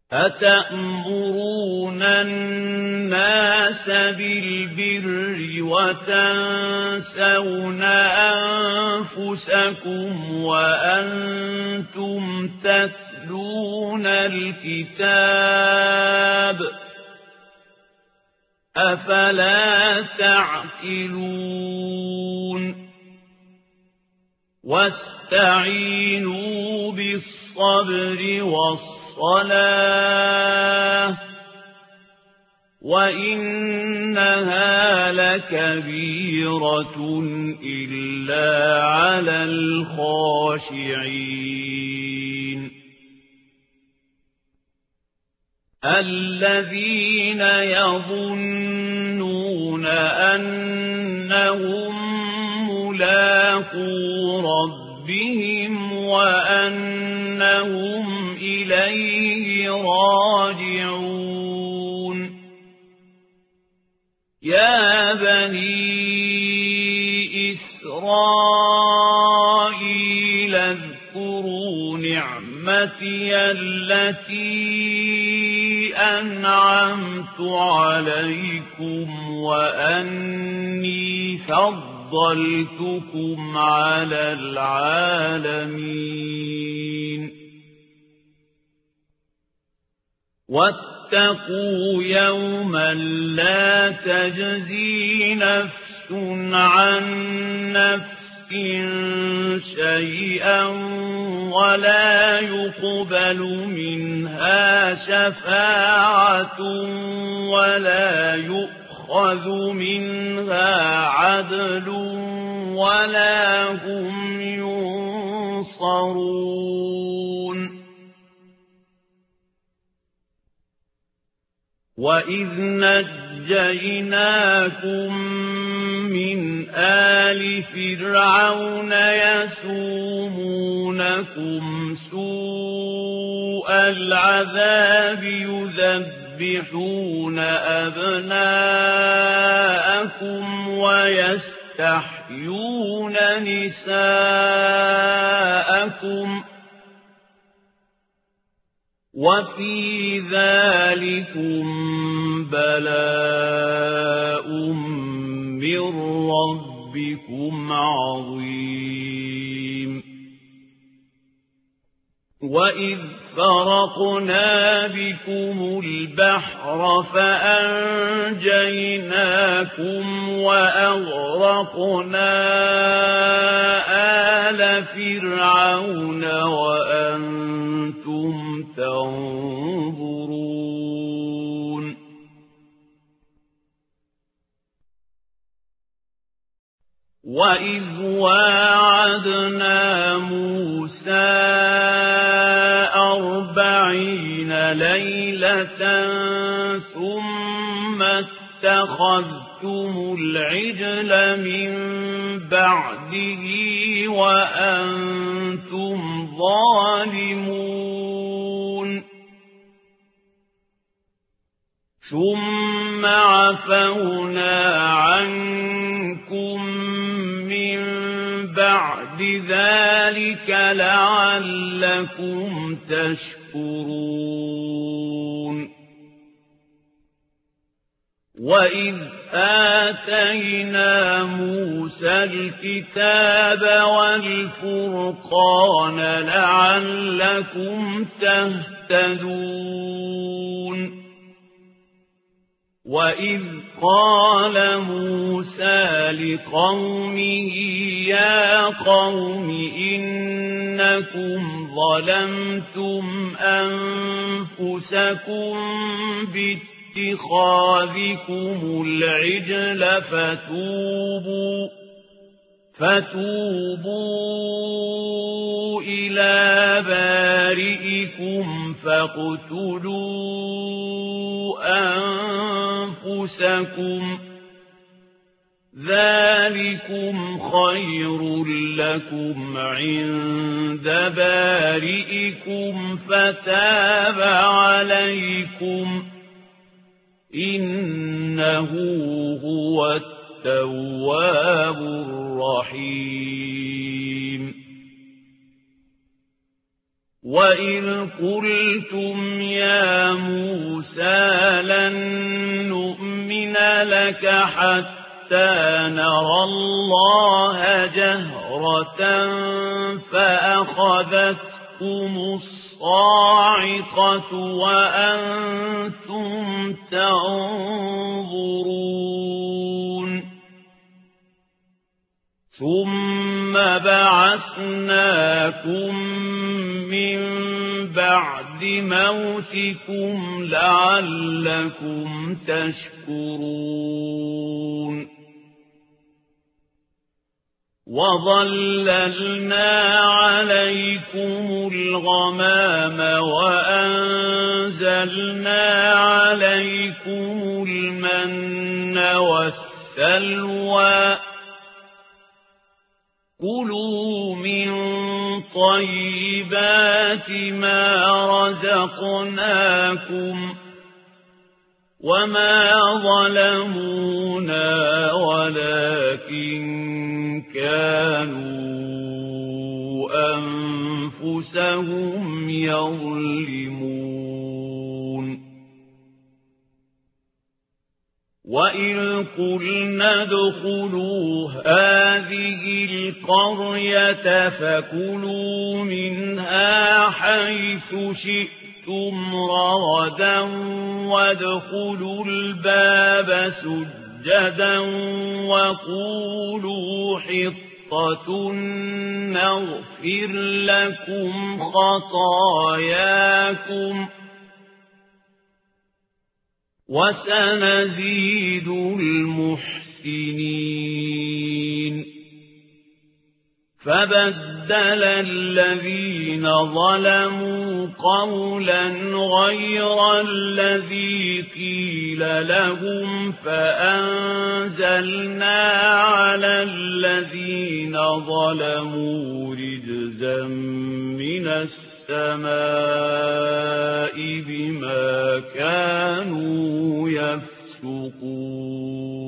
أتأمرون الناس بالبر وتنسون أنفسكم وأنتم تتلون الكتاب أفلا تعقلون واستعينوا بالصبر والصلاة وإنها لكبيرة إلا على الخاشعين الذين يظنون أنهم ملاقو ربهم وأنهم إليه راجعون يا بني إسرائيل اذكروا نعمتي التي أنعمت عليكم وأني فضلتكم على العالمين واتقوا يوما لا تجزي نفس عن نفس شيئا ولا يقبل منها شفاعة ولا يؤخذ منها عدل ولا هم ينصرون وإذ نجيناكم من آل فرعون يسومونكم سوء العذاب يذبحون أبناءكم ويستحيون نساءكم وفي ذلكم بلاء من ربكم عظيم وإذ فرقنا بكم البحر فأنجيناكم وأغرقنا آل فرعون وأنتم تنظرون وإذ واعدنا موسى 40 ليلة ثم اتخذتم العجل من بعده وأنتم ظالمون ثم عفونا عنكم من بعد ذلك لعلكم تشكرون وإذ آتينا موسى الكتاب والفرقان لعلكم تهتدون وإذ قال موسى لقومه يا قوم إنكم ظلمتم أنفسكم باتخاذكم العجل فتوبوا إلى بارئكم فاقتلوا أنفسكم ذلكم خير لكم عند بارئكم فتاب عليكم إنه هو التواب الرحيم وإذ قلتم يا موسى لن نؤمن لك حتى نرى الله جهرة فأخذتكم الصاعقة وأنتم تنظرون ثم بعثناكم من بعد موتكم لعلكم تشكرون وظللنا عليكم الغمام وأنزلنا عليكم المن والسلوى كلوا من طيبات ما رزقناكم وما ظلمونا ولكن كانوا أنفسهم يظلمون وإذ قلنا ادخلوا هذه القرية فكلوا منها حيث شئتم رغدا وادخلوا الباب سجدا وقولوا حطة نغفر لكم خطاياكم وسنزيد المحسنين فبدل الذين ظلموا قولا غير الذي قيل لهم فأنزلنا على الذين ظلموا رجزا من السماء بما كانوا يفسقون